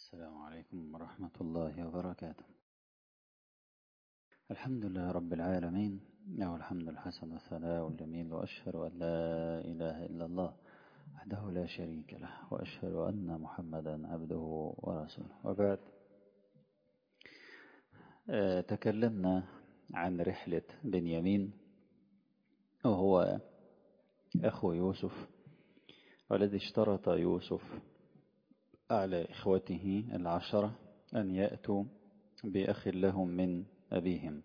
السلام عليكم ورحمة الله وبركاته. الحمد لله رب العالمين، له الحمد الحسن والثناء الجميل، وأشهد أن لا إله إلا الله وحده لا شريك له، وأشهد أن محمدا عبده ورسوله. وبعد، تكلمنا عن رحلة بنيامين، وهو أخو يوسف، والذي اشترط يوسف على إخوته 10 أن يأتوا بأخ لهم من أبيهم،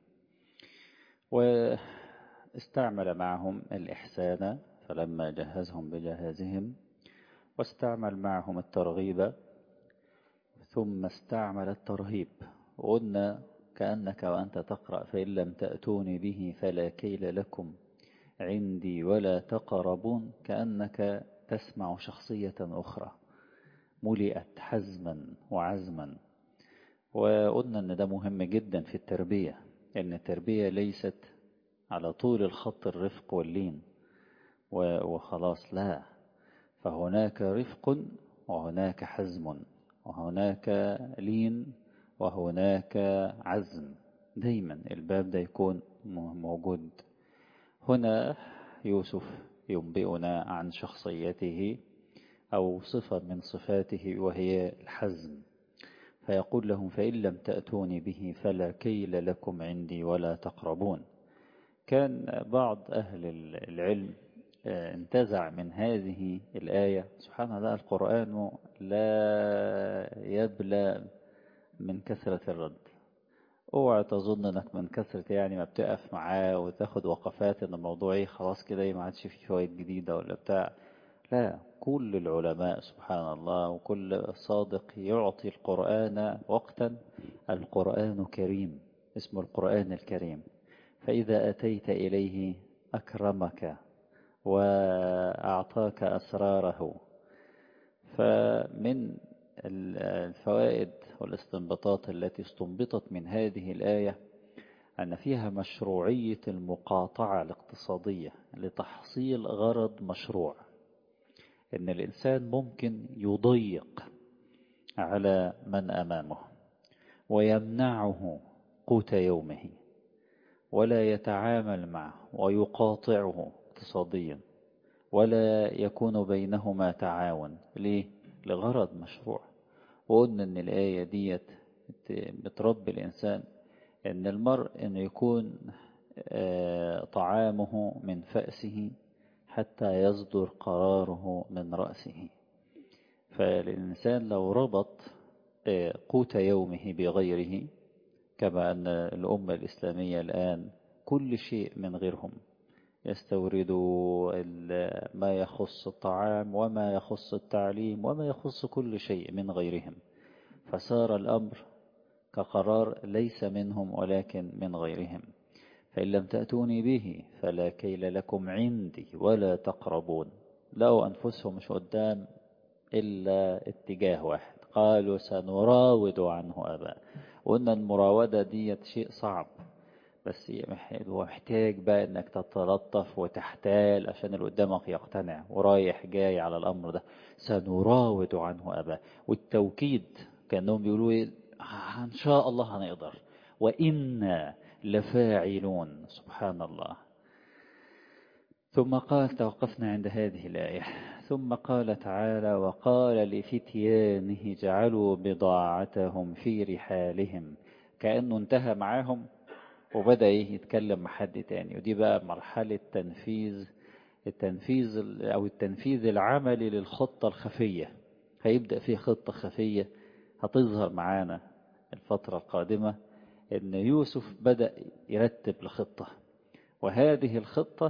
واستعمل معهم الإحسان فلما جهزهم بجهازهم، واستعمل معهم الترغيب، ثم استعمل الترهيب. وقلنا كأنك وأنت تقرأ: فإن لم تأتوني به فلا كيل لكم عندي ولا تقربون، كأنك تسمع شخصية أخرى ملئت حزما وعزما. وقلنا أن ده مهم جدا في التربية، لأن التربية ليست على طول الخط الرفق واللين وخلاص، لا، فهناك رفق وهناك حزم وهناك لين وهناك عزم، دايما الباب ده يكون موجود. هنا يوسف ينبئنا عن شخصيته أو صفة من صفاته، وهي الحزم، فيقول لهم: فإن لم تأتوني به فلا كيل لكم عندي ولا تقربون. كان بعض أهل العلم انتزع من هذه الآية: سبحان الله، القرآن لا يبلى من كثرة الرد. اوعى تظن انك من كثرة يعني ما بتقف معاه وتاخد وقفات ان الموضوع خلاص كده ما عادش فيه فوائد جديدة ولا بتاع. لا، كل العلماء سبحان الله وكل صادق يعطي القرآن وقتا. القرآن كريم، اسمه القرآن الكريم، فإذا أتيت إليه أكرمك وأعطاك أسراره. فمن الفوائد والاستنباطات التي استنبطت من هذه الآية أن فيها مشروعية المقاطعة الاقتصادية لتحصيل غرض مشروع، إن الإنسان ممكن يضيق على من أمامه ويمنعه قوت يومه ولا يتعامل معه ويقاطعه اقتصاديا ولا يكون بينهما تعاون. ليه؟ لغرض مشروع. وقلنا أن الآية ديت بتربي الإنسان أن المرء أن يكون طعامه من فأسه حتى يصدر قراره من رأسه. فالإنسان لو ربط قوت يومه بغيره، كما أن الأمة الإسلامية الآن كل شيء من غيرهم، يستوردوا ما يخص الطعام وما يخص التعليم وما يخص كل شيء من غيرهم، فصار الأمر كقرار ليس منهم ولكن من غيرهم. فإن لم تأتوني به فلا كيل لكم عندي ولا تقربون. لقوا أنفسهم مش قدام إلا اتجاه واحد، قالوا سنراود عنه أبا. وإن المراودة دي شيء صعب، بس هو محتاج بقى انك تتلطف وتحتال عشان اللي قدامك يقتنع، ورايح جاي على الامر ده. سنراود عنه اباه، والتوكيد كانهم بيقولوا ان شاء الله هنقدر، وإنا لفاعلون. سبحان الله. ثم قال، توقفنا عند هذه الآية، ثم قال تعالى: وقال لفتيانه جعلوا بضاعتهم في رحالهم. كأنه انتهى معاهم وبدأ يتكلم مع حد تاني. ودي بقى مرحلة التنفيذ العملي للخطة الخفية. هيبدأ فيه خطة خفية هتظهر معانا الفترة القادمة، إن يوسف بدأ يرتب الخطة، وهذه الخطة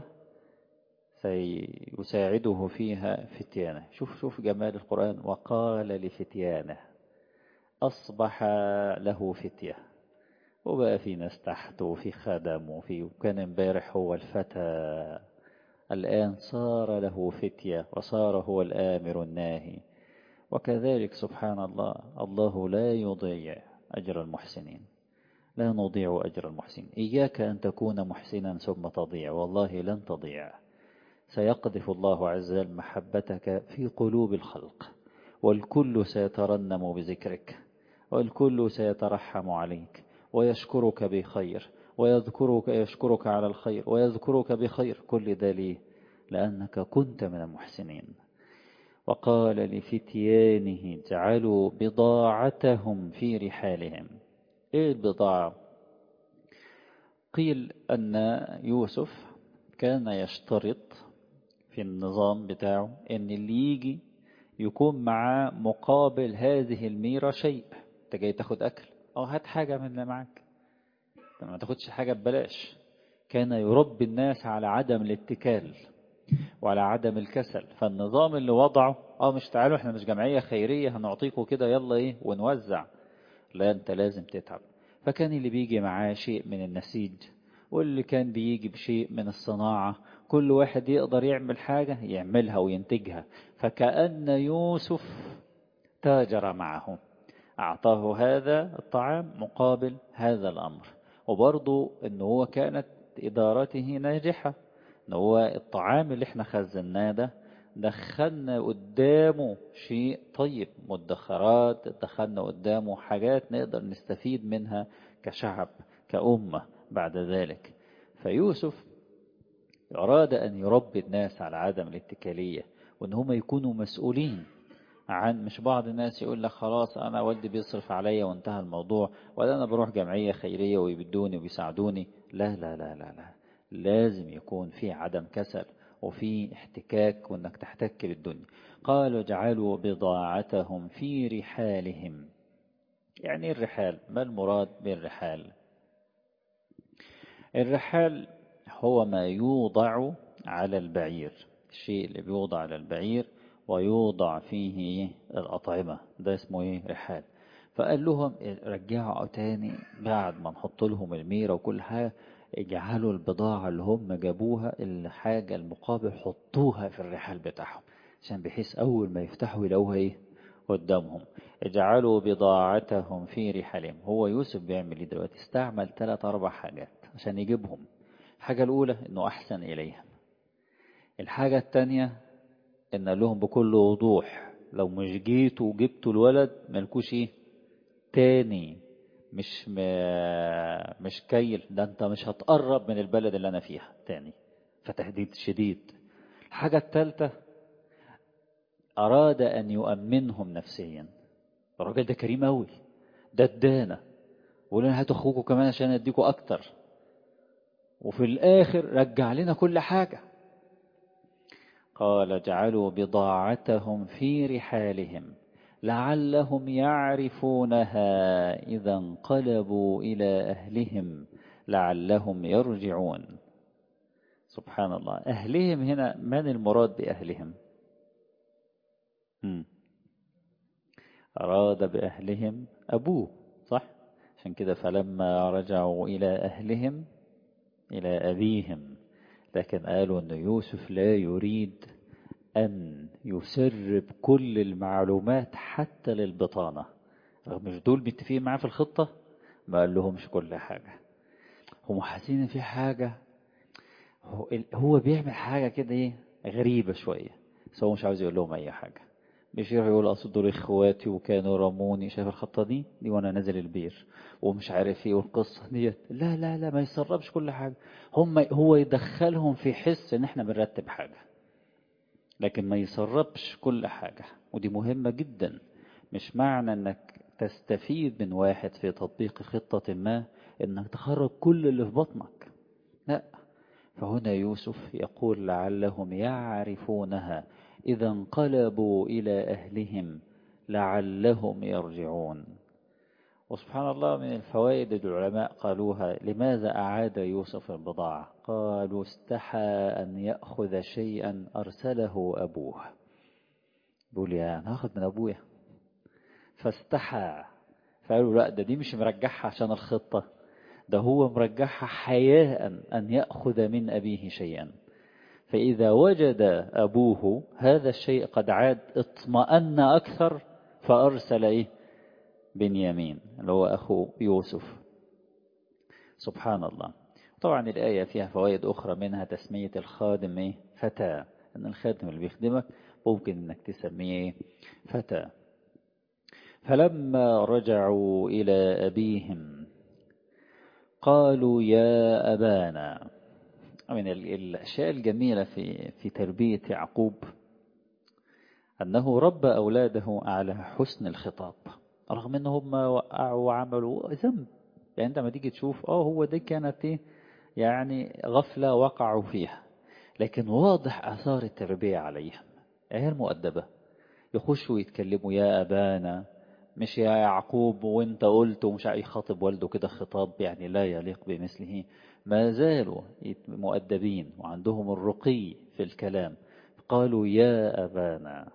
سيساعده فيها فتيانه. شوف جمال القرآن: وقال لفتيانه. أصبح له فتية، وبقى في ناس تحته وفي خدم وكان امبارح هو الفتى، الآن صار له فتية وصار هو الآمر الناهي. وكذلك سبحان الله، الله لا يضيع أجر المحسنين، لا نضيع أجر المحسنين. إياك أن تكون محسنا ثم تضيع، والله لن تضيع. سيقذف الله عز وجل محبتك في قلوب الخلق، والكل سيترنم بذكرك، والكل سيترحم عليك ويشكرك بخير، يشكرك على الخير ويذكرك بخير. كل ده ليه؟ لأنك كنت من المحسنين. وقال لفتيانه اجعلوا بضاعتهم في رحالهم. ايه البضاعة؟ قيل أن يوسف كان يشترط في النظام بتاعه أن اللي يجي يكون معاه مقابل هذه الميرة شيء. انت جاي تاخد أكل، أو هات حاجة من اللي معاك، ما تاخدش حاجة ببلاش. كان يربي الناس على عدم الاتكال وعلى عدم الكسل. فالنظام اللي وضعه مش تعالوا احنا مش جمعية خيرية هنعطيكم كده يلا ايه ونوزع، لا انت لازم تتعب. فكان اللي بيجي معاه شيء من النسيج، واللي كان بيجي بشيء من الصناعة، كل واحد يقدر يعمل حاجة يعملها وينتجها. فكأن يوسف تاجر معه، أعطاه هذا الطعام مقابل هذا الأمر. وبرضو أنه هو كانت إدارته ناجحة، أنه هو الطعام اللي احنا خزناه ده دخلنا قدامه شيء طيب، مدخرات، دخلنا قدامه حاجات نقدر نستفيد منها كشعب كأمة بعد ذلك. فيوسف أراد أن يربي الناس على عدم الاتكالية، وأن هم يكونوا مسؤولين عن، مش بعض الناس يقول لك خلاص أنا والدي بيصرف عليا وانتهى الموضوع، ولا أنا بروح جمعية خيرية ويبدوني وبيساعدوني. لا لا لا لا لا، لازم يكون في عدم كسل وفي احتكاك، وانك تحتك بالدنيا. قالوا اجعلوا بضاعتهم في رحالهم. يعني الرحال، ما المراد بالرحال؟ الرحال هو ما يوضع على البعير، الشيء اللي بيوضع على البعير ويوضع فيه الأطعمة، ده اسمه ايه؟ رحال. فقال لهم رجعوا تاني بعد ما نحط لهم الميرة وكل حاجة، اجعلوا البضاعة اللي هم جابوها الحاجة المقابل حطوها في الرحال بتاعهم، عشان بحيث أول ما يفتحوا يلاقوها ايه قدامهم. اجعلوا بضاعتهم في رحالهم. هو يوسف بيعمل ايه دلوقتي؟ استعمل 3-4 حاجات عشان يجيبهم. الحاجة الأولى إنه أحسن إليهم. الحاجة التانية إن لهم بكل وضوح لو مش جيتوا وجبتوا الولد ملكوش إيه تاني، مش كيل ده، أنت مش هتقرب من البلد اللي أنا فيها تاني. فتهديد شديد. الحاجة التالتة أراد أن يؤمنهم نفسيا. الراجل ده كريم أوي، ده ادانا، وقولنا هاتوا أخوكوا كمان عشان أديكوا أكتر، وفي الآخر رجع لنا كل حاجة. قال اجعلوا بضاعتهم في رحالهم لعلهم يعرفونها إذا انقلبوا إلى أهلهم لعلهم يرجعون. سبحان الله. أهلهم هنا من المراد بأهلهم؟ أراد بأهلهم أبوه، صح؟ عشان كده فلما رجعوا إلى أهلهم إلى أبيهم. لكن قالوا أن يوسف لا يريد أن يسرب كل المعلومات حتى للبطانة، رغم مش دول متفقين معاه في الخطة، ما قال لهمش كل حاجة. هم حاسين ان في حاجة، هو بيعمل حاجة كده ايه غريبة شوية، بس هو مش عاوز يقول لهم اي حاجة. مش يروح يقول اصل دول اخواتي وكانوا رموني، شايف الخطة دي وانا نازل البير ومش عارف ايه والقصة ديت. لا لا لا، ما يسربش كل حاجة. هو يدخلهم في حس ان احنا بنرتب حاجة، لكن ما يسربش كل حاجة. ودي مهمة جدا. مش معنى انك تستفيد من واحد في تطبيق خطة ما انك تخرج كل اللي في بطنك، لا. فهنا يوسف يقول لعلهم يعرفونها إذا انقلبوا إلى أهلهم لعلهم يرجعون. وسبحان الله، من الفوائد العلماء قالوها لماذا أعاد يوسف البضاعة؟ قالوا استحى أن يأخذ شيئا أرسله أبوه. بيقول يا أنا هاخد من أبويا، فاستحى. فقالوا لا، دي مش مرجعها عشان الخطة، ده هو مرجعها حياء أن يأخذ من أبيه شيئا. فإذا وجد أبوه هذا الشيء قد عاد اطمأن أكثر، فأرسل إيه؟ بنيامين اللي هو أخو يوسف. سبحان الله. طبعا الآية فيها فوائد أخرى، منها تسمية الخادم إيه؟ فتى. أن الخادم اللي بيخدمك ممكن انك تسميه فتى. فلما رجعوا إلى أبيهم قالوا يا أبانا. من الأشياء الجميلة في تربية يعقوب أنه ربى أولاده على حسن الخطاب، رغم أنهم وقعوا وعملوا ذنب. يعني أنت ما تيجي تشوف هو دي كانت يعني غفلة وقعوا فيها، لكن واضح آثار التربية عليهم. عيال مؤدبة يخشوا يتكلموا يا أبانا، مش يا يعقوب وانت قلت، ومش يخاطب والده كده خطاب يعني لا يليق بمثله. ما زالوا مؤدبين وعندهم الرقي في الكلام. قالوا يا أبانا.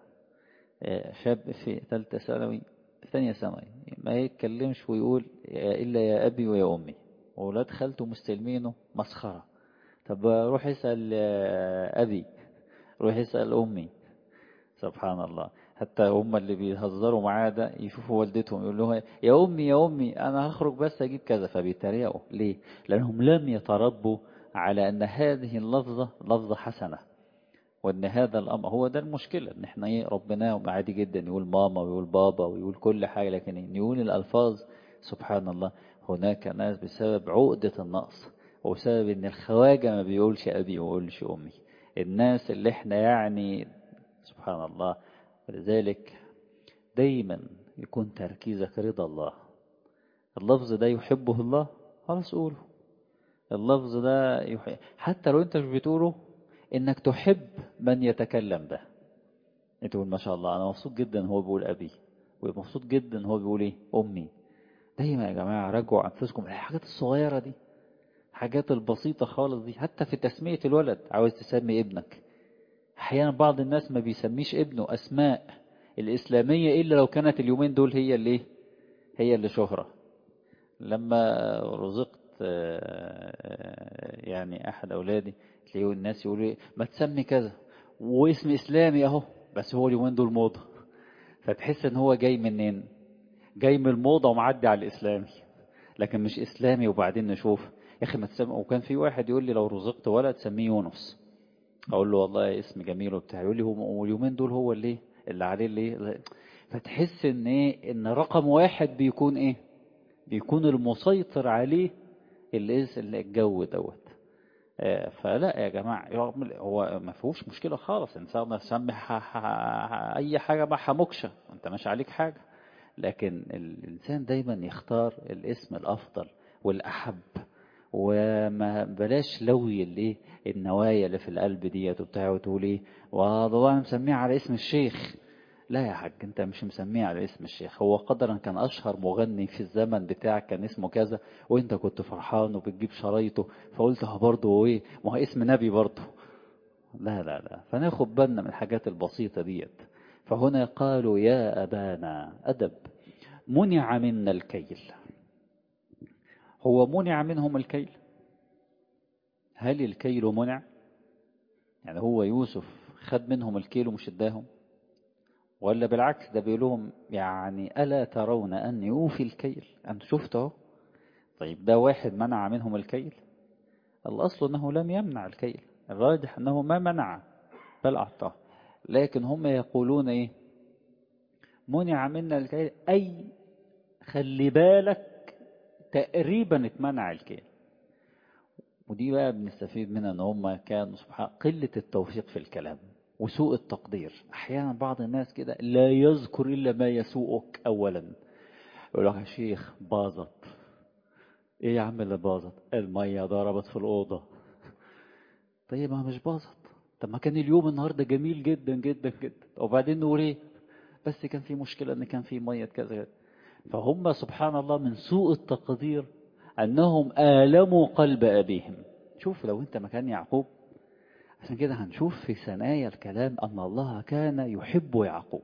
شاب في ثالثة ثانوي، ثانية ثانوي، ما يتكلمش ويقول إلا يا أبي ويا أمي، وولاد خالته مستلمينه مسخرة. طب روح اسأل أبي، روح اسأل أمي. سبحان الله. حتى هم اللي بيهزروا معاه ده يشوفوا والدتهم يقول لهم يا أمي يا أمي أنا هخرج بس أجيب كذا، فبيتريقوا. ليه؟ لأنهم لم يتربوا على أن هذه اللفظة لفظة حسنة، وأن هذا الأمر هو ده المشكلة. إن إحنا ربناهم عادي جدا يقول ماما ويقول بابا ويقول كل حاجة، لكن يقول الألفاظ سبحان الله. هناك ناس بسبب عقدة النقص وبسبب إن الخواجة ما بيقولش أبي وما بيقولش أمي، الناس اللي إحنا يعني سبحان الله. ولذلك دايما يكون تركيزك رضا الله. اللفظ ده يحبه الله، خلاص قوله. اللفظ ده حتى لو انت مش بتقوله، انك تحب من يتكلم ده. انت تقول ما شاء الله انا مبسوط جدا هو بيقول ابي، ومبسوط جدا هو بيقول ايه امي. دايما يا جماعة راجعوا انفسكم الحاجات الصغيرة دي، الحاجات البسيطة خالص دي. حتى في تسمية الولد، عاوز تسمي ابنك، احيانا بعض الناس ما بيسميش ابنه اسماء الاسلامية الا لو كانت اليومين دول هي اللي شهرة. لما رزقت يعني احد اولادي، تلاقيه الناس يقولوا ما تسمي كذا واسم اسلامي اهو، بس هو اليومين دول موضة. فتحس ان هو جاي منين؟ جاي من الموضة ومعدي على الاسلامي، لكن مش اسلامي. وبعدين نشوف يا اخي ما تسمي. وكان في واحد يقول لي لو رزقت ولد سميه يونس، اقول له والله اسم جميل وبتاع، يقول لي هو اليومين دول هو اللي عليه فتحس ان ان رقم واحد بيكون بيكون المسيطر عليه اللي الجو دوت. فلا يا جماعة، هو ما فيهوش مشكلة خالص انسان يسمي اي حاجة ما حمكشة، انت مش عليك حاجة. لكن الانسان دايما يختار الاسم الافضل والاحب، وما بلاش لوي النوايا اللي في القلب ديت وبتاع، وتقول والله انا مسميه على اسم الشيخ. لا يا حاج، انت مش مسميه على اسم الشيخ. هو قدرا كان اشهر مغني في الزمن بتاعك كان اسمه كذا، وانت كنت فرحان وبتجيب شرايطه، فقلت برضه ما هو اسم نبي برضه. لا لا لا، فناخد بالنا من الحاجات البسيطة ديت. فهنا قالوا يا أبانا، أدب. منع منا الكيل. هو منع منهم الكيل؟ هل الكيل منع؟ يعني هو يوسف خد منهم الكيل ومش اداهم؟ ولا بالعكس ده بيقول لهم يعني ألا ترون أني أوفي الكيل؟ أنت شفته. طيب ده واحد منع منهم الكيل؟ الأصل أنه لم يمنع الكيل، الراجح أنه ما منع بل أعطاه. لكن هم يقولون منع منا الكيل، أي خلي بالك تقريبا اتمنع الكيل. ودي بقى بنستفيد منها ان هم كانوا سبحان قلة التوفيق في الكلام وسوء التقدير. احيانا بعض الناس كده لا يذكر الا ما يسوءك اولا. يقول لك يا شيخ باظت. ايه يا عم اللي باظت؟ المية ضربت في الأوضة. طيب ما مش باظت. طب ما كان اليوم النهاردة جميل جدا جدا جدا، وبعدين نقول بس كان في مشكلة ان كان في مية كذا. فهم سبحان الله من سوء التقدير أنهم آلموا قلب أبيهم. شوف لو أنت مكان يعقوب. عشان كده هنشوف في ثنايا الكلام أن الله كان يحب يعقوب.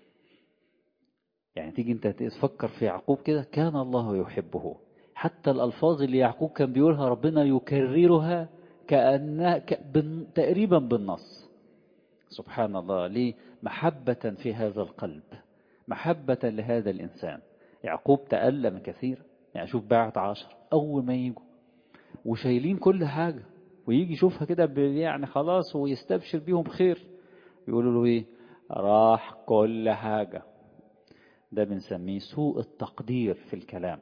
يعني تيجي أنت تفكر في يعقوب كده، كان الله يحبه. حتى الألفاظ اللي يعقوب كان بيقولها ربنا يكررها كأنها تقريبا بالنص. سبحان الله. ليه؟ محبة في هذا القلب، محبة لهذا الإنسان. يعقوب تألم كثير. يعني شوف بعت 10 أول ما يجوا وشايلين كل حاجة، ويجي يشوفها كده يعني خلاص ويستبشر بيهم خير، يقولوا له راح كل حاجة. ده بنسميه سوء التقدير في الكلام.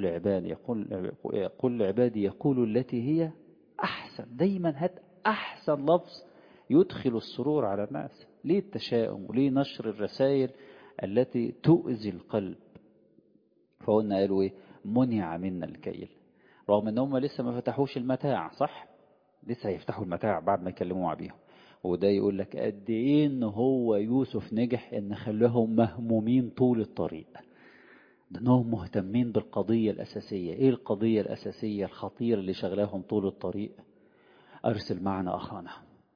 كل عبادي يقول التي هي أحسن. دايما هات أحسن لفظ يدخل السرور على الناس. ليه التشاؤم وليه نشر الرسائل التي تؤذي القلب؟ فقلنا قالوا ايه؟ منع منا الكيل. رغم ان هم لسه ما فتحوش المتاع، صح؟ لسه هيفتحوا المتاع بعد ما يكلموا مع بيهم. وده يقول لك قد ايه ان هو يوسف نجح ان خلاهم مهمومين طول الطريق. ده انهم مهتمين بالقضية الأساسية. ايه القضية الأساسية الخطيرة اللي شغلاهم طول الطريق؟ أرسل معنا أخانا.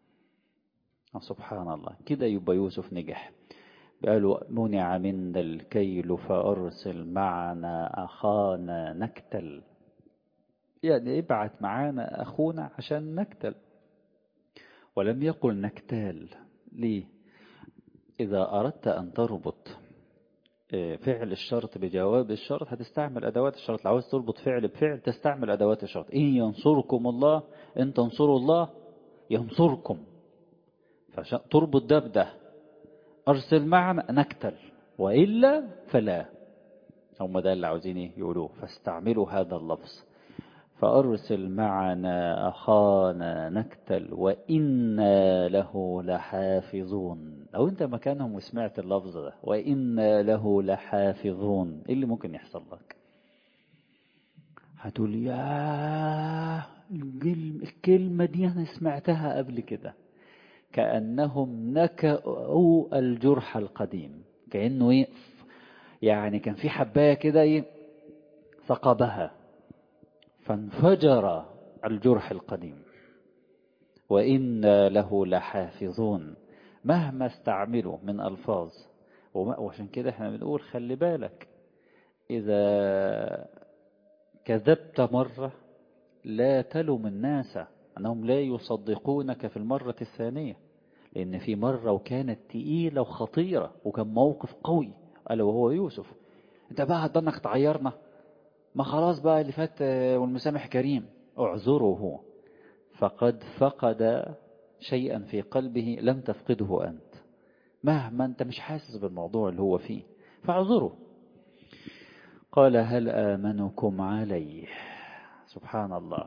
سبحان الله، كده يبقى يوسف نجح. قالوا منع منا الكيل فأرسل معنا أخانا نكتل. يعني ابعت معانا أخونا عشان نكتل. ولم يقل نكتال. ليه؟ إذا أردت أن تربط فعل الشرط بجواب الشرط هتستعمل أدوات الشرط. لو عاوز تربط فعل بفعل تستعمل أدوات الشرط. إن ينصركم الله، إن تنصروا الله ينصركم. فتربط ده بده. أرسل معنا نكتل وإلا فلا. هم ده اللي عاوزين يقولوه، فاستعملوا هذا اللفظ. فأرسل معنا أخانا نكتل وإنا له لحافظون. لو أنت مكانهم وسمعت اللفظ ده وإنا له لحافظون، إيه اللي ممكن يحصل لك؟ هتقول يا الكلمة دي أنا سمعتها قبل كده. كأنهم نكأوا الجرح القديم. كأنه إيه؟ يعني كان في حباية كده إيه ثقبها فانفجر الجرح القديم. وإنا له لحافظون. مهما استعملوا من ألفاظ. وعشان كده احنا بنقول خلي بالك، إذا كذبت مرة لا تلم الناس أنهم لا يصدقونك في المرة الثانية. لأن في مرة وكانت تقيلة وخطيرة وكان موقف قوي، ألا وهو يوسف. انت بقى هتضنك تعيرنا؟ ما خلاص بقى اللي فات والمسامح كريم. اعذره هو، فقد فقد شيئا في قلبه لم تفقده أنت. مهما أنت مش حاسس بالموضوع اللي هو فيه فاعذره. قال هل آمنكم عليه. سبحان الله.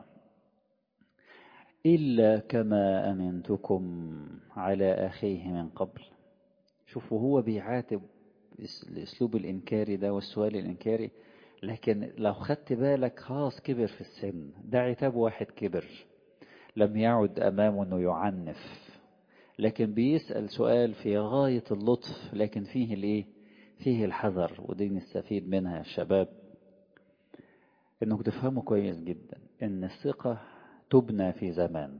إلا كما أمنتكم على أخيه من قبل. شوفوا هو بيعاتب الأسلوب الإنكاري ده والسؤال الإنكاري. لكن لو خدت بالك خلاص كبر في السن. ده عتاب واحد كبر لم يعد أمامه أنه يعنف، لكن بيسأل سؤال في غاية اللطف لكن فيه الايه؟ فيه الحذر. ودي نستفيد منها يا شباب، انك تفهموا كويس جدا ان الثقة تبنى في زمان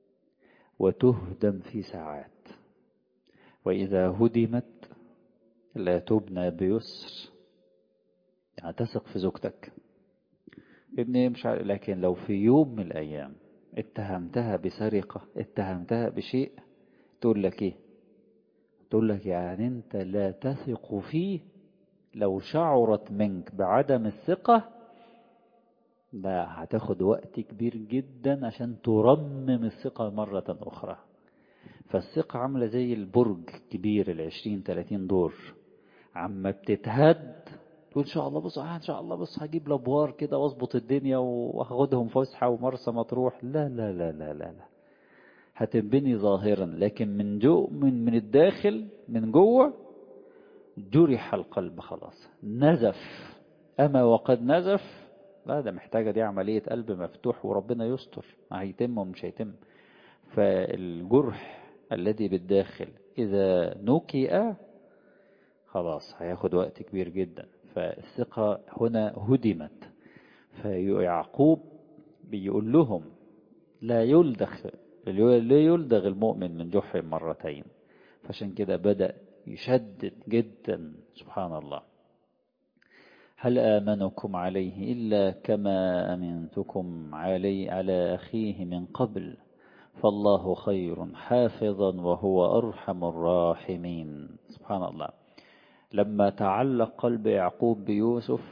وتهدم في ساعات. وإذا هدمت لا تبنى بيسر. يعني تثق في زوجتك ابني مش عارف، لكن لو في يوم من الأيام اتهمتها بسرقة، اتهمتها بشيء، تقول لك ايه؟ تقول لك يعني انت لا تثق فيه. لو شعرت منك بعدم الثقة ده هتاخد وقت كبير جدا عشان ترمم الثقة مرة أخرى. فالثقة عاملة زي البرج كبير 20-30 دور، عما بتتهد تقول إن شاء الله بص إن شاء الله بص هجيب لابوار كده واظبط الدنيا وهاخدهم فسحة ومرسى مطروح. لا لا لا لا لا لا. هتنبني ظاهرا لكن من من الداخل من جوه جرح القلب خلاص نزف. أما وقد نزف لا، ده محتاجة دي عملية قلب مفتوح وربنا يستر هيتم ومش هيتم. فالجرح الذي بالداخل إذا نكئ خلاص هياخد وقت كبير جدا. فالثقة هنا هدمت. فيعقوب بيقول لهم لا يلدغ المؤمن من جحر مرتين. فعشان كده بدأ يشدد جدا. سبحان الله. هل آمنكم عليه إلا كما أمنتكم على أخيه من قبل فالله خير حافظا وهو أرحم الراحمين. سبحان الله. لما تعلق قلب يعقوب بيوسف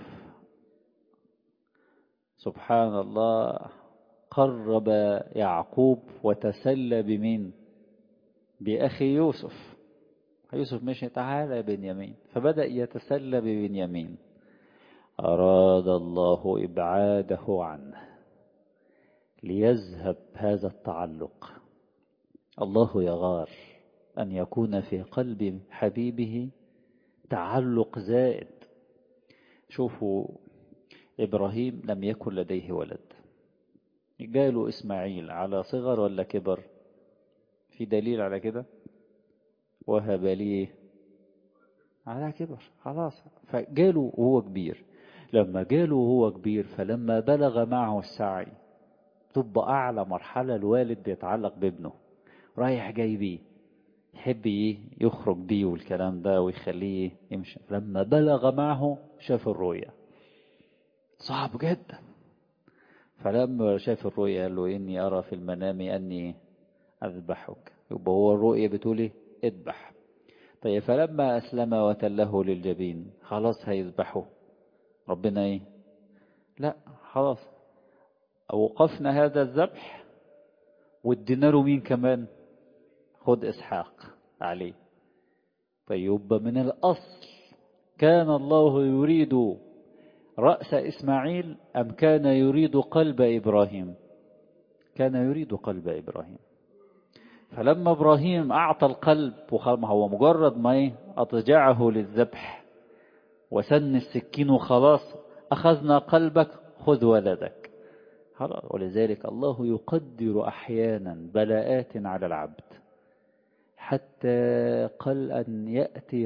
سبحان الله قرب يعقوب وتسلى بمين؟ بأخي يوسف. يوسف مشي تعالى يا بنيامين، فبدأ يتسلى ببنيامين. أراد الله إبعاده عنه ليذهب هذا التعلق. الله يغار أن يكون في قلب حبيبه تعلق زائد. شوفوا إبراهيم لم يكن لديه ولد، جاله إسماعيل على صغر ولا كبر؟ في دليل على كده؟ وهب لي على كبر، خلاص. فجاله وهو كبير. لما جاله وهو كبير، فلما بلغ معه السعي، تبقى أعلى مرحلة الوالد يتعلق بابنه، رايح جاي بيه، يحب يخرج بيه والكلام ده ويخليه يمشي. لما بلغ معه شاف الرؤيا، صعب جدا. فلما شاف الرؤيا قال له إني أرى في المنام أني أذبحك. يبقى هو الرؤيا بتقول إيه؟ اذبح. طيب فلما أسلم وتله للجبين، خلاص هيذبحه، ربنا إيه؟ لا خلاص، أوقفنا هذا الذبح وادينا له مين كمان؟ خد إسحاق عليه. طيب من الأصل كان الله يريد رأس إسماعيل أم كان يريد قلب إبراهيم؟ كان يريد قلب إبراهيم. فلما إبراهيم أعطى القلب، وما هو مجرد ما أضجعه للذبح وسن السكين وخلاص، أخذنا قلبك خذ ولدك. ولذلك الله يقدر أحيانا بلاءات على العبد حتى قل أن يأتي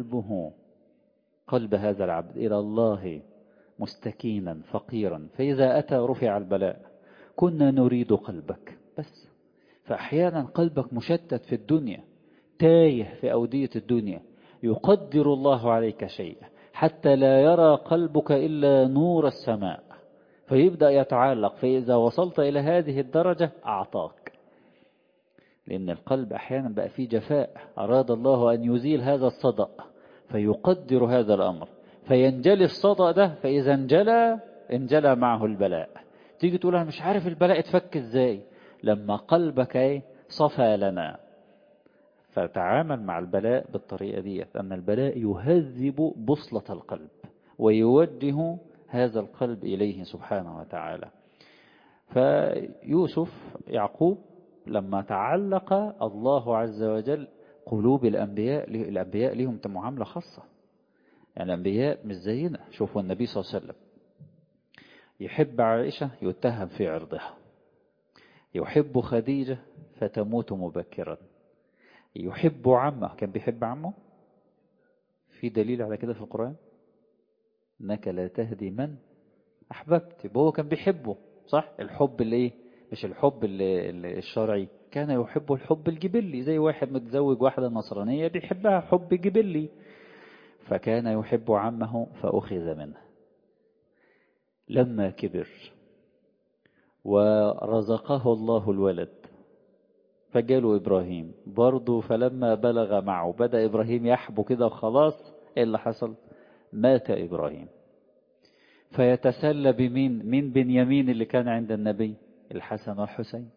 قلب هذا العبد إلى الله مستكينا فقيرا، فإذا أتى رفع البلاء. كنا نريد قلبك بس. فأحيانا قلبك مشتت في الدنيا، تايه في أودية الدنيا، يقدر الله عليك شيئا حتى لا يرى قلبك إلا نور السماء، فيبدأ يتعلق. فإذا وصلت إلى هذه الدرجة أعطاك. لأن القلب أحيانا بقى فيه جفاء، أراد الله أن يزيل هذا الصدأ فيقدر هذا الأمر، فينجلي الصدأ ده. فإذا انجلى معه البلاء. تيجي تقول أنا مش عارف البلاء اتفك إزاي. لما قلبك صفى لنا، فتعامل مع البلاء بالطريقة دي، أن البلاء يهذب بصلة القلب ويوجه هذا القلب إليه سبحانه وتعالى. فيوسف يعقوب لما تعلق الله عز وجل قلوب الأنبياء لهم معاملة خاصة. يعني الأنبياء مش زينا. شوفوا النبي صلى الله عليه وسلم يحب عائشة يتهم في عرضها، يحب خديجة فتموت مبكرا، يحب عمه. كان بيحب عمه؟ في دليل على كده في القرآن؟ إنك لا تهدي من أحببت. يبقى هو كان بيحبه، صح؟ الحب اللي إيه؟ مش الحب اللي الشرعي. كان يحب الحب الجبلي، زي واحد متزوج واحدة نصرانية بيحبها حب جبلي. فكان يحب عمه فأخذ منه. لما كبر ورزقه الله الولد فجاله إبراهيم برضه، فلما بلغ معه بدأ إبراهيم يحبو كده وخلاص. إيه اللي حصل؟ مات إبراهيم. فيتسلى بمين؟ من بنيامين اللي كان عند النبي، الحسن والحسين.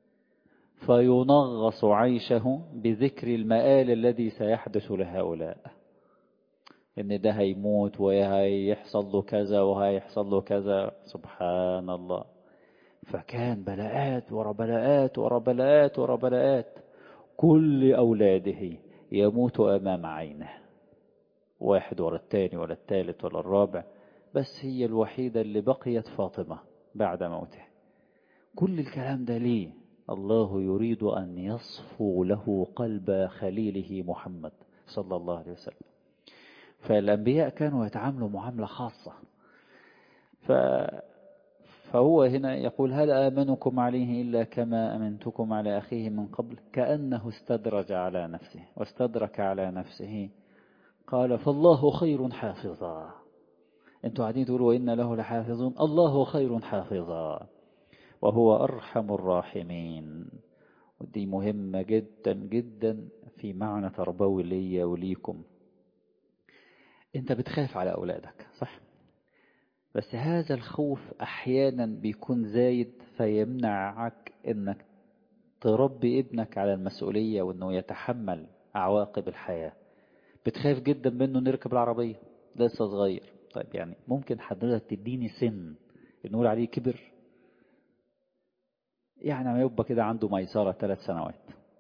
فينغص عيشه بذكر المآل الذي سيحدث لهؤلاء، إن ده هيموت وهيحصل له كذا وهيحصل له كذا. سبحان الله. فكان بلاءات ورا بلاءات ورا بلاءات ورا بلاءات. كل أولاده يموت أمام عينه، واحد ورا الثاني ولا الثالث ولا الرابع، بس هي الوحيدة اللي بقيت فاطمة بعد موته. كل الكلام ده ليه؟ الله يريد أن يصفو له قلب خليله محمد صلى الله عليه وسلم. فالأنبياء كانوا يتعاملوا معاملة خاصة. فهو هنا يقول هل آمنكم عليه إلا كما أمنتكم على أخيه من قبل، كأنه استدرج على نفسه واستدرك على نفسه. قال فالله خير حافظا. انتوا قاعدين تقولوا وإن له لحافظون، الله خير حافظا وهو أرحم الراحمين. ودي مهمة جدا جدا في معنى تربوي لي وليكم. انت بتخاف على أولادك صح؟ بس هذا الخوف أحيانا بيكون زايد فيمنعك انك تربي ابنك على المسؤولية وانه يتحمل عواقب الحياة. بتخاف جدا منه نركب العربية، لسه صغير. طيب يعني ممكن حضرتك تديني سن نقول عليه كبر؟ يعني ما يبقى كده عنده ميسرة 3 سنوات،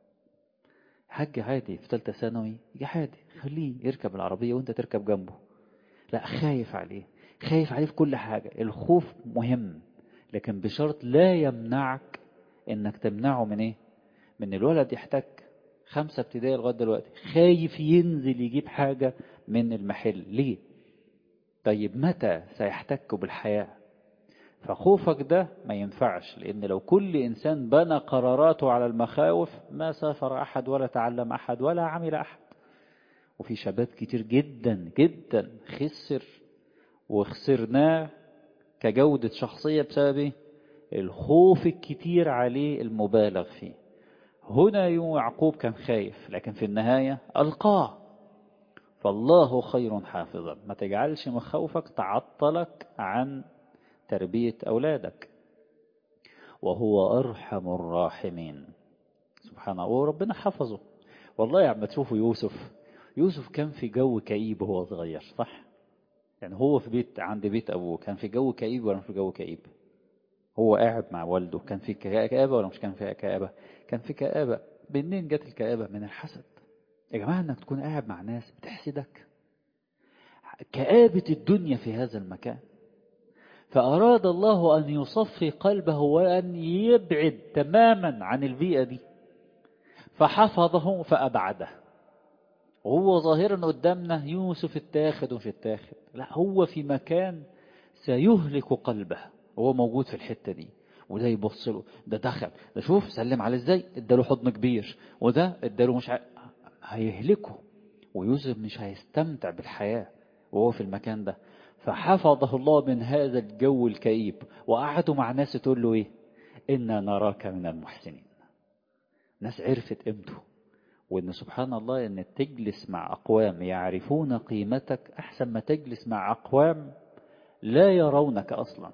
حاج عادي في 3 ثانوي، يا عادي خليه يركب العربية وانت تركب جنبه. لا، خايف عليه، خايف عليه في كل حاجة. الخوف مهم، لكن بشرط لا يمنعك انك تمنعه من ايه؟ من الولد يحتاج 5 ابتدائي لغاية دلوقتي خايف ينزل يجيب حاجة من المحل، ليه؟ طيب متى سيحتك بالحياة؟ فخوفك ده ما ينفعش، لأن لو كل إنسان بنى قراراته على المخاوف ما سافر أحد ولا تعلم أحد ولا عمل أحد. وفي شباب كتير جدا جدا خسر وخسرناه كجودة شخصية بسبب إيه؟ الخوف الكتير عليه المبالغ فيه. هنا يعقوب كان خايف، لكن في النهاية ألقاه، فالله خير حافظا. ما تجعلش مخاوفك تعطلك عن تربية أولادك، وهو أرحم الراحمين. سبحان الله، وربنا حفظه. والله يا عم تشوفوا يوسف كان في جو كئيب وهو صغير، صح؟ يعني هو في بيت عند بيت أبوه كان في جو كئيب ولا في جو كئيب؟ هو قاعد مع والده كان في كآبة ولا مش كان في كآبة؟ كان في كآبة. منين جت الكآبة؟ من الحسد. يا جماعة انك تكون قاعد مع ناس بتحسدك، كآبة الدنيا في هذا المكان. فأراد الله أن يصفي قلبه وأن يبعد تماما عن البيئة دي، فحفظه فأبعده. وهو ظاهرا قدامنا يوسف التاخد ومش التاخد، لا، هو في مكان سيهلك قلبه وهو موجود في الحتة دي. وده يبص له، ده دخل، ده شوف سلم عليه ازاي، اداله حضن كبير، وده اداله هيهلكه. ويوسف مش هيستمتع بالحياة وهو في المكان ده. فحفظه الله من هذا الجو الكئيب، وقعدوا مع ناس تقول له ايه؟ إنا نراك من المحسنين. ناس عرفت قيمته. وإن سبحان الله إن تجلس مع أقوام يعرفون قيمتك أحسن ما تجلس مع أقوام لا يرونك أصلا.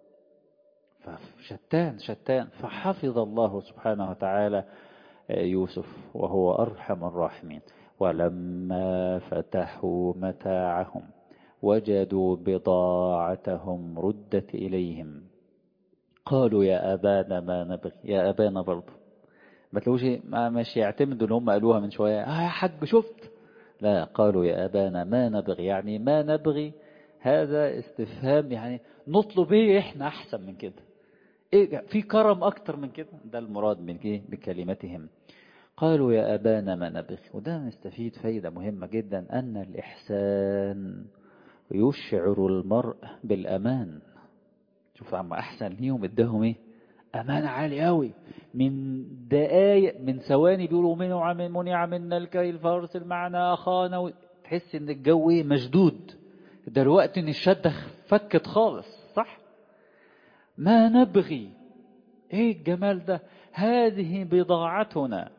فشتان. فحفظ الله سبحانه وتعالى يوسف وهو أرحم الراحمين. ولما فتحوا متاعهم وجدوا بضاعتهم ردت إليهم قالوا يا أبانا ما نبغي. يا أبانا برضه ما تلوش مش يعتمدوا اللي هم قالوها من شوية، يا حاج شفت. لا، قالوا يا أبانا ما نبغي، يعني ما نبغي هذا استفهام، يعني نطلب ايه احنا احسن من كده؟ ايه في كرم اكتر من كده؟ ده المراد من ايه بكلمتهم. قالوا يا أبانا ما نبغي. وده نستفيد فايدة مهمة جدا، أن الإحسان يشعر المرء بالأمان. شوف عم أحسن ليهم اداهم ايه؟ أمان عالي قوي. من دقايق من ثواني بيقولوا منع منا الكيل فارسل معنا أخانا، تحس إن الجو ايه؟ مشدود. دلوقتي إن الشدة فكت خالص، صح؟ ما نبغي، ايه الجمال ده؟ هذه بضاعتنا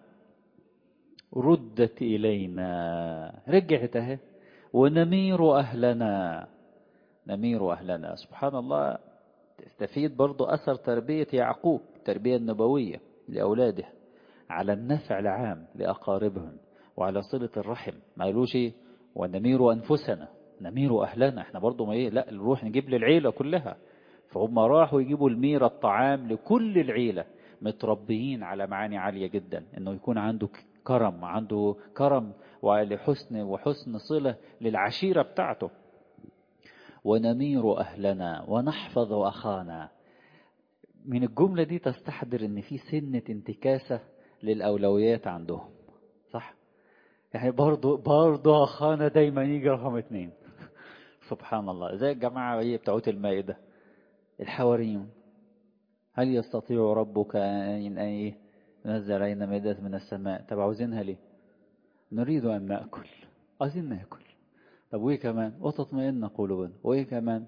ردت إلينا، رجعت اهي، ونمير أهلنا. نمير أهلنا. سبحان الله. تستفيد برضو أثر تربية يعقوب، التربية النبوية لأولاده، على النفع العام لأقاربهم وعلى صلة الرحم. ما قالوش ايه ونمير أنفسنا، نمير أهلنا، احنا برضو ما ايه، لا، نروح نجيب للعيلة كلها. فهم راحوا يجيبوا الميرة، الطعام لكل العيلة، متربيين على معاني عالية جدا، انه يكون عنده كرم وحسن صلة للعشيرة بتاعته. ونمير أهلنا ونحفظ أخانا. من الجملة دي تستحضر ان في سنة انتكاسة للأولويات عندهم، صح؟ يعني برضو أخانا دايما يجي رقم 2. سبحان الله. زي الجماعة هي بتوع المائدة، الحواريون، هل يستطيع ربك أن إيه نزل علينا مائدة من السماء؟ طب عاوزينها ليه؟ نريد أن نأكل، عايزين نأكل. طب وإيه كمان؟ وتطمئن قلوبنا، وإيه كمان؟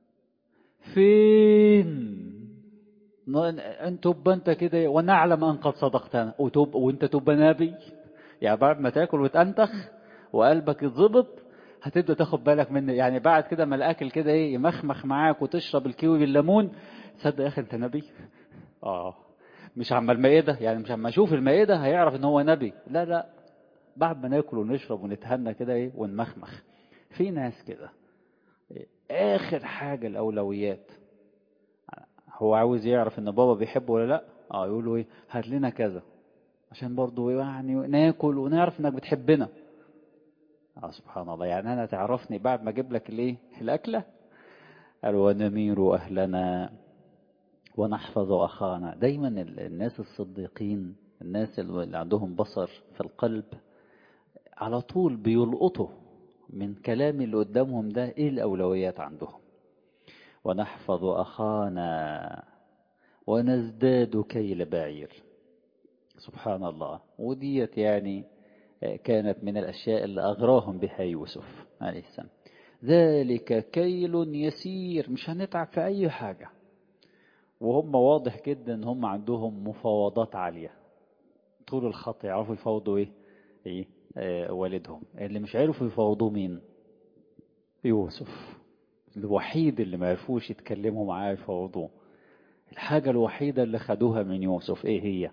فين أن تبقى أنت كده ونعلم أن قد صدقتنا، وأنت تبقى نبي؟ يعني بعد ما تاكل وتأنتخ وقلبك يتظبط هتبدأ تاخد بالك من، يعني بعد كده ما الأكل كده إيه يمخمخ معاك وتشرب الكيوي بالليمون، تصدق يا أخي أنت نبي؟ مش عم المائدة، يعني مش عم أشوف المائدة هيعرف إن هو نبي، لا لا، بعد ما ناكل ونشرب ونتهنى كده ايه ونمخمخ. في ناس كده اخر حاجة الاولويات، هو عاوز يعرف ان بابا بيحبه ولا لا، يقول له ايه هات لنا كذا عشان برضه يعني ناكل ونعرف انك بتحبنا. سبحان الله، يعني انا تعرفني بعد ما اجيب لك الايه الاكله؟ قال ونمير اهلنا ونحفظ اخانا. دايما الناس الصديقين، الناس اللي عندهم بصر في القلب، على طول بيلقطوا من كلام اللي قدامهم ده ايه الاولويات عندهم. ونحفظ اخانا ونزداد كيل بعير. سبحان الله. وديت يعني كانت من الأشياء اللي أغراهم بها يوسف عليه السلام. ذلك كيل يسير، مش هنتعب في أي حاجة. وهم واضح جدا ان هم عندهم مفاوضات عالية، طول الخط يعرفوا يفاوضوا ايه والدهم. اللي مش عرفوا يفاوضوا مين؟ يوسف، الوحيد اللي ما عرفوش يتكلموا معاه يفاوضوه. الحاجة الوحيدة اللي خدوها من يوسف ايه هي؟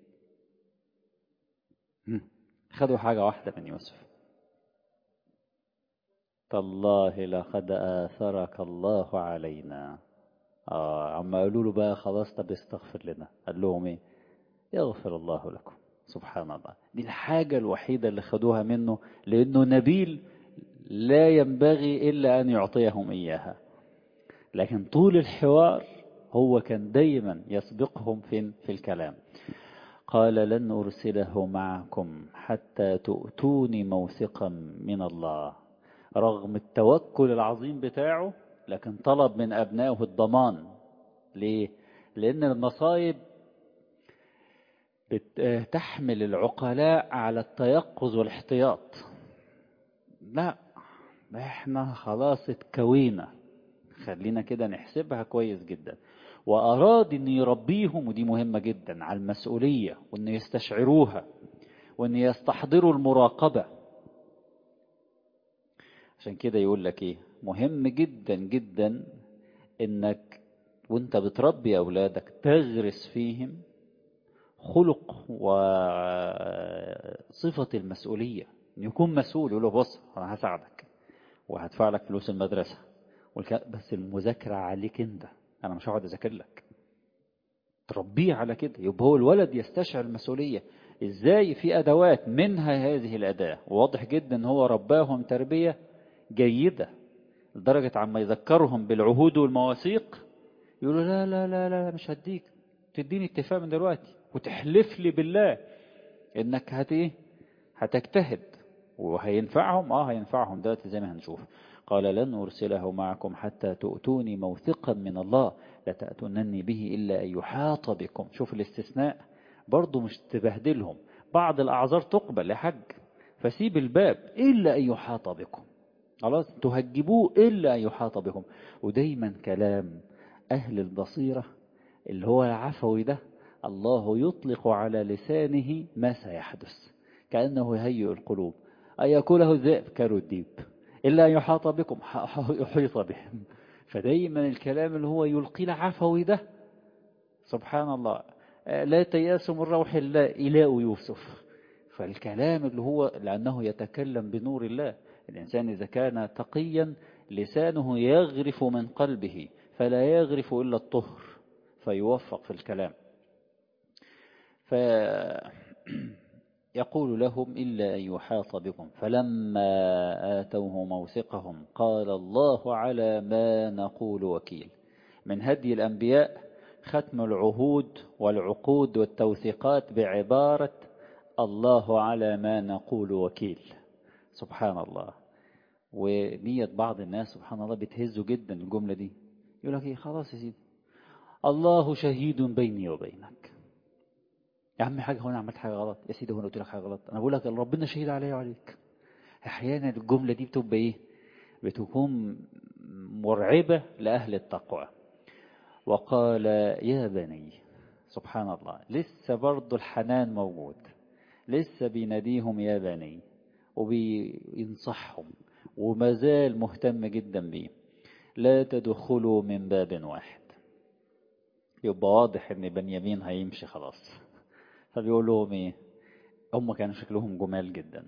خدوا حاجة واحدة من يوسف: تالله لقد آثرك الله علينا. عما قالوا له بقى خلاص طب استغفر لنا، قال لهم ايه؟ يغفر الله لكم. سبحان الله. دي الحاجة الوحيدة اللي خدوها منه، لأنه نبيل لا ينبغي إلا أن يعطيهم إياها. لكن طول الحوار هو كان دايما يسبقهم في الكلام. قال لن أرسله معكم حتى تؤتوني موثقا من الله. رغم التوكل العظيم بتاعه، لكن طلب من أبنائه الضمان. ليه؟ لأن المصايب تحمل العقلاء على التيقظ والاحتياط. لا، احنا خلاص اتكوينا، خلينا كده نحسبها كويس جدا. وأراد أن يربيهم، ودي مهمة جدا، على المسؤولية، وأن يستشعروها، وأن يستحضروا المراقبة. عشان كده يقول لك ايه مهم جدا جدا انك وانت بتربي اولادك تغرس فيهم خلق وصفة المسؤولية. ان يكون مسؤول، يقول له بص انا هساعدك وهدفع لك فلوس المدرسة بس المذاكرة عليك انت، انا مش هقعد اذاكر لك. تربيه على كده، يبقى هو الولد يستشعر المسؤولية. ازاي؟ في ادوات منها هذه الاداة، واضح جدا ان هو رباهم تربية جيدة لدرجة عما يذكرهم بالعهود والمواثيق يقولوا لا لا لا لا مش هديك، تديني اتفاق من دلوقتي وتحلف لي بالله انك هتجتهد وهينفعهم. هينفعهم دلوقتي زي ما هنشوف. قال لن أرسله معكم حتى تؤتوني موثقا من الله لتأتونني به إلا أن يحاط بكم. شوف الاستثناء برضو، مش تبهدلهم. بعض الأعذار تقبل لحج، فسيب الباب إلا أن يحاط بكم. خلاص تهجبوه إلا أن يحاط بهم. ودايما كلام أهل البصيرة اللي هو العفوي ده، الله يطلق على لسانه ما سيحدث، كأنه يهيئ القلوب. أن يأكله الذئب كانوا الديب، إلا أن يحاط بكم يحيط بهم. فدايما الكلام اللي هو يلقي العفوي ده، سبحان الله، لا تيأسوا من روح الله إلاء يوسف. فالكلام اللي هو لأنه يتكلم بنور الله. الإنسان إذا كان تقيا لسانه يغرف من قلبه، فلا يغرف إلا الطهر، فيوفق في الكلام. فيقول لهم إلا أن يحاط بكم. فلما آتوه موثقهم قال الله على ما نقول وكيل. من هدي الأنبياء ختم العهود والعقود والتوثيقات بعبارة الله على ما نقول وكيل. سبحان الله. ونية بعض الناس سبحان الله بتهزه جدا الجملة دي. يقول لك خلاص يا سيدي الله شهيد بيني وبينك. يا عم حاجة، هو انا عملت حاجة غلط؟ يا سيدي هو انا قلت لك حاجة غلط؟ انا بقول لك ربنا شهيد عليا وعليك. احيانا الجملة دي بتبقى بتكون مرعبة لأهل التقوى. وقال يا بني. سبحان الله، لسه برضو الحنان موجود، لسه بيناديهم يا بني وبينصحهم، وما زال مهتم جدا بيه. لا تدخلوا من باب واحد. يبقى واضح ان بنيامين هيمشي خلاص. فبيقول لهم هم كانوا شكلهم جمال جدا.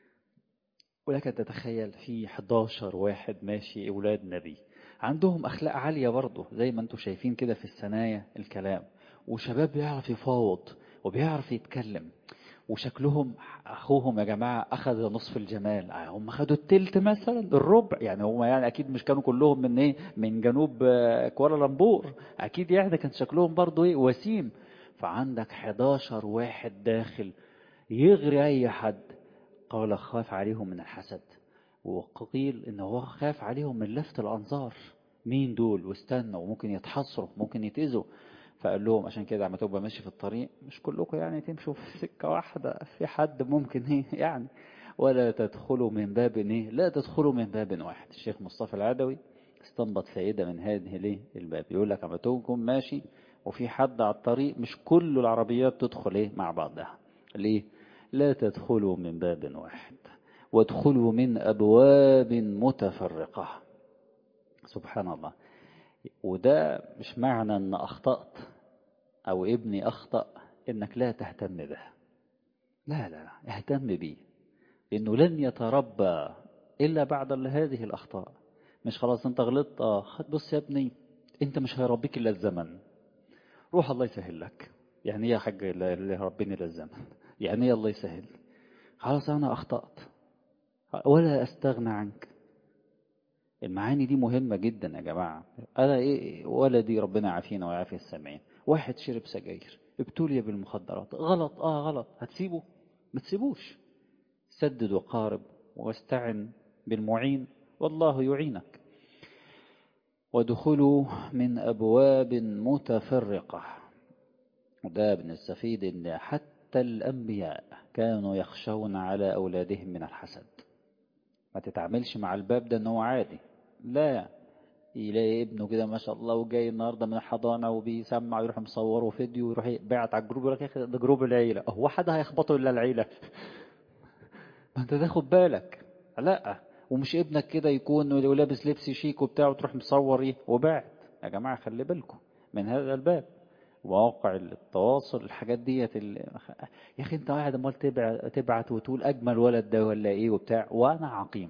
ولك تتخيل في 11 واحد ماشي أولاد نبي، عندهم أخلاق عالية برضه زي ما انتم شايفين كده في الثنايا الكلام، وشباب بيعرف يفاوض وبيعرف يتكلم، وشكلهم أخوهم يا جماعة أخذ نصف الجمال، هم خدوا التلت مثلا الربع، يعني هم يعني أكيد مش كانوا كلهم من إيه من جنوب كوالالمبور، أكيد يعني ده كان شكلهم برضه إيه وسيم. فعندك 11 واحد داخل يغري أي حد. قال خاف عليهم من الحسد، وقيل إن هو خاف عليهم من لفت الأنظار، مين دول واستنوا وممكن يتحصروا ممكن يتأذوا. فقال لهم عشان كده عم تبقى ماشي في الطريق مش كلكم يعني تمشوا في سكة واحدة، في حد ممكن ايه يعني، ولا تدخلوا من باب ايه، لا تدخلوا من باب واحد. الشيخ مصطفى العدوي استنبط فائدة من هذه ليه الباب، يقول لك عم تكون ماشي وفي حد على الطريق مش كل العربيات تدخل ايه مع بعضها، ليه؟ لا تدخلوا من باب واحد وادخلوا من أبواب متفرقة. سبحان الله. وده مش معنى أن أخطأت أو ابني أخطأ إنك لا تهتم به، لا لا اهتم بيه، لأنه لن يتربى إلا بعد هذه الأخطاء. مش خلاص أنت غلطت بص يا ابني أنت مش هيربيك إلا الزمن، روح الله يسهل لك. يعني إيه يا حاج اللي يربيني إلا الزمن؟ يعني إيه الله يسهل؟ خلاص أنا أخطأت ولا أستغنى عنك. المعاني دي مهمة جدا يا جماعة. أنا إيه ولدي ربنا يعافينا ويعافي السامعين، واحد شرب سجاير ابتلي بالمخدرات، غلط غلط، هتسيبه؟ ما تسيبوش، سدد وقارب واستعن بالمعين والله يعينك. وادخلوا من أبواب متفرقة. وده بنستفيد إن حتى الأنبياء كانوا يخشون على أولادهم من الحسد. ما تتعاملش مع الباب ده إنه عادي، لا، يلاقي ابنه كده ما شاء الله وجاي النهارده من الحضانه وبيسمع ويروح مصوره فيديو ويروح باعت على الجروب، يقول لك يا اخي ده جروب العيله، هو حد هيخبطه الا العيله؟ ما انت تاخد بالك. لا، ومش ابنك كده يكون لابس لبس شيك وبتاع وتروح مصور ايه وباعت. يا جماعه خلي بالكم من هذا الباب. مواقع التواصل الحاجات ديت يا اخي انت قاعد امال تبعت وتقول اجمل ولد ده ولا ايه وبتاع وانا عقيم،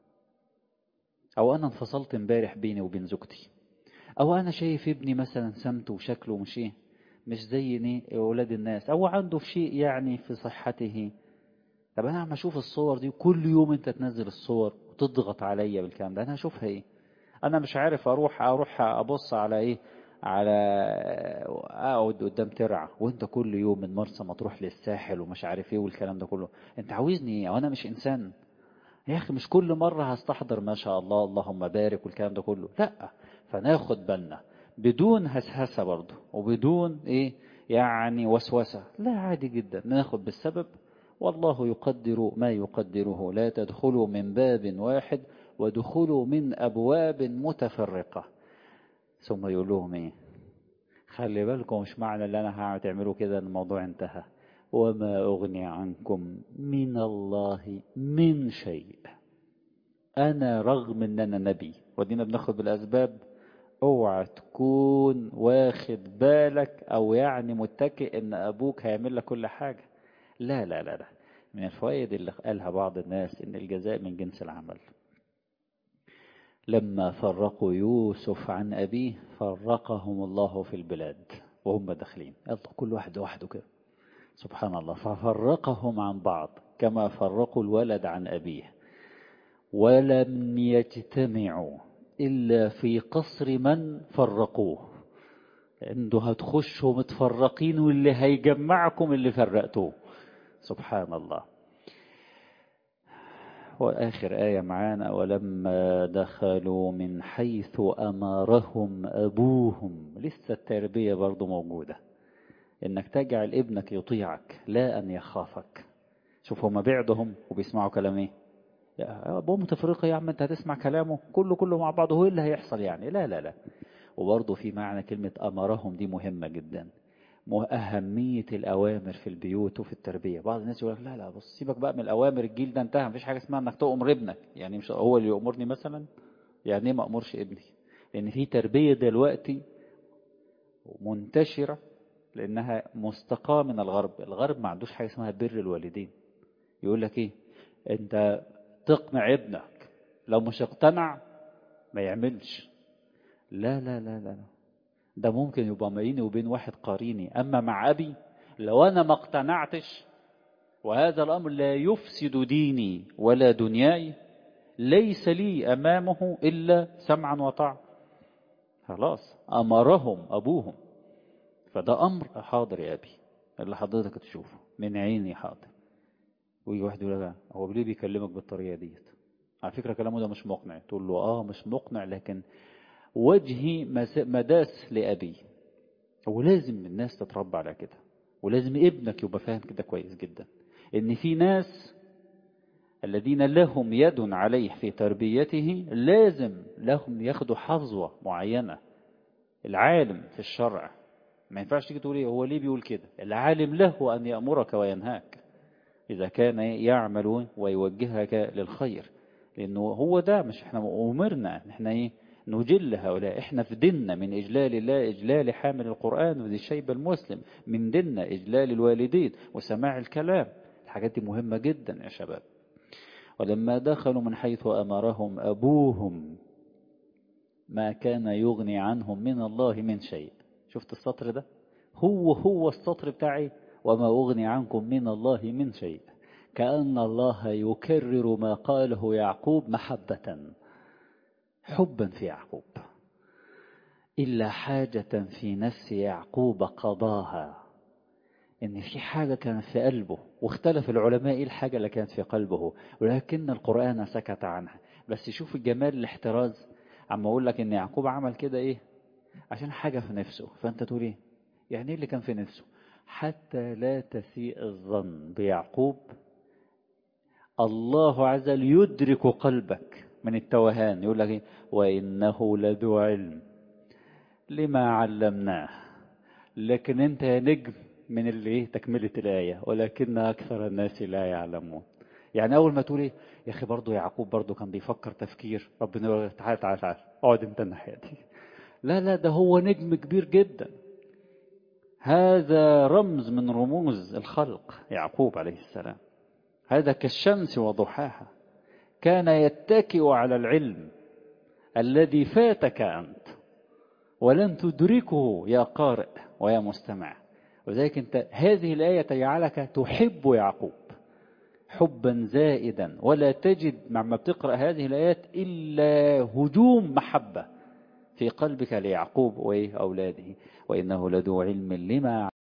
او انا انفصلت امبارح بيني وبين زوجتي، او انا شايف ابني مثلا سمته وشكله مش ايه مش زي اولاد الناس، او عنده في شيء يعني في صحته. طب انا عم اشوف الصور دي كل يوم انت تنزل الصور وتضغط عليا بالكلام ده، انا هشوفها ايه؟ انا مش عارف اروح ابص على ايه، على اقعد قدام ترعه وانت كل يوم من مرسى مطروح للساحل ومش عارف ايه والكلام ده كله، انت عاوزني ايه وانا مش انسان؟ يا أخي مش كل مرة هستحضر ما شاء الله اللهم بارك والكلام ده كله، لا. فناخد بالنا بدون هسهسة برضه وبدون إيه يعني وسوسة، لا عادي جدا ناخد بالسبب. والله يقدر ما يقدره. لا تدخلوا من باب واحد ودخلوا من أبواب متفرقة. ثم يقول لهم إيه؟ خلي بالكم مش معنى اللي أنا هتعملوا كده الموضوع انتهى. وما أغني عنكم من الله من شيء. أنا رغم إن أنا نبي ودينا بناخد بالأسباب، اوعى تكون واخد بالك أو يعني متكئ إن أبوك هيعمل لك كل حاجة. لا لا لا لا. من الفوائد اللي قالها بعض الناس إن الجزاء من جنس العمل. لما فرقوا يوسف عن أبيه فرقهم الله في البلاد وهم داخلين، يلا كل واحد لوحده كده. سبحان الله. ففرقهم عن بعض كما فرقوا الولد عن أبيه. ولم يجتمعوا إلا في قصر من فرقوه. عنده هتخشوا متفرقين واللي هيجمعكم اللي فرقتوه. سبحان الله. وآخر آية معانا ولما دخلوا من حيث أمرهم أبوهم. لسه التربية برضو موجودة، إنك تجعل ابنك يطيعك لا أن يخافك. شوف هما بعدهم وبيسمعوا كلام ايه، يا ابوه متفرقه يا عم انت هتسمع كلامه كله مع بعضه، هو ايه اللي هيحصل يعني؟ لا لا لا. وبرضه في معنى كلمة أمرهم دي مهمة جدا، أهمية الأوامر في البيوت وفي التربية. بعض الناس يقول لك لا لا بص سيبك بقى من الأوامر، الجيل ده انتهى، مفيش حاجة اسمها انك تؤمر ابنك، يعني مش هو اللي يأمرني مثلا؟ يعني ايه ما أمرش ابني؟ لأن في تربية دلوقتي منتشرة لأنها مستقاة من الغرب. الغرب ما عندوش حاجة اسمها بر الوالدين. يقول لك إيه؟ أنت تقنع ابنك، لو مش اقتنع ما يعملش. لا لا لا لا، ده ممكن يبقى بيني وبين واحد قاريني، أما مع أبي لو أنا ما اقتنعتش وهذا الأمر لا يفسد ديني ولا دنياي، ليس لي أمامه إلا سمعا وطاعة. خلاص أمرهم أبوهم، فده أمر حاضر يا أبي اللي حضرتك تشوفه من عيني حاضر. ويجي واحد يقول لك هو ليه بيكلمك بالطريقة ديت؟ على فكرة كلامه ده مش مقنع. تقول له مش مقنع، لكن وجهي مداس لأبي. ولازم الناس تتربى على كده، ولازم ابنك يبقى فاهم كده كويس جدا، ان في ناس الذين لهم يد عليه في تربيته لازم لهم ياخدوا حظوة معينة. العالم في الشرع ما ينفعش تيجي تقول هو ليه بيقول كده. العالم له أن يأمرك وينهاك إذا كان يعمل ويوجهك للخير، لأنه هو ده. مش احنا أمرنا احنا نجل هؤلاء. احنا في ديننا من إجلال الله إجلال حامل القرآن وذي الشيب المسلم، من ديننا إجلال الوالدين وسماع الكلام. الحاجات دي مهمة جدا يا شباب. ولما دخلوا من حيث أمرهم أبوهم ما كان يغني عنهم من الله من شيء. شفت السطر ده؟ هو السطر بتاعي، وما أغني عنكم من الله من شيء. كأن الله يكرر ما قاله يعقوب محبة، حبا في يعقوب. إلا حاجة في نفس يعقوب قضاها، إن في حاجة كانت في قلبه، واختلف العلماء إيه الحاجة اللي كانت في قلبه، ولكن القرآن سكت عنها. بس شوف الجمال الاحتراز. عم أقول لك إن يعقوب عمل كده إيه؟ عشان حاجة في نفسه. فأنت تقول إيه؟ يعني إيه اللي كان في نفسه؟ حتى لا تسيء الظن بيعقوب، الله عز وجل يدرك قلبك من التوهان. يقول لك إيه؟ وإنه لذو علم لما علمناه. لكن أنت يا نجم من اللي تكملة الآية، ولكن أكثر الناس لا يعلمون. يعني أول ما تقول إيه يا أخي برضو يعقوب برضو كان بيفكر تفكير، ربنا يقول تعال تعال تعال اقعد أنت الناحية دي. لا لا، ده هو نجم كبير جدا. هذا رمز من رموز الخلق يعقوب عليه السلام. هذا كالشمس وضحاها، كان يتكئ على العلم الذي فاتك أنت ولن تدركه يا قارئ ويا مستمع. وذلك أنت هذه الآية تجعلك تحب يعقوب حبا زائدا، ولا تجد مع بتقرأ هذه الآيات إلا هجوم محبة في قلبك ليعقوب وأولاده. وإنه لذو علم لما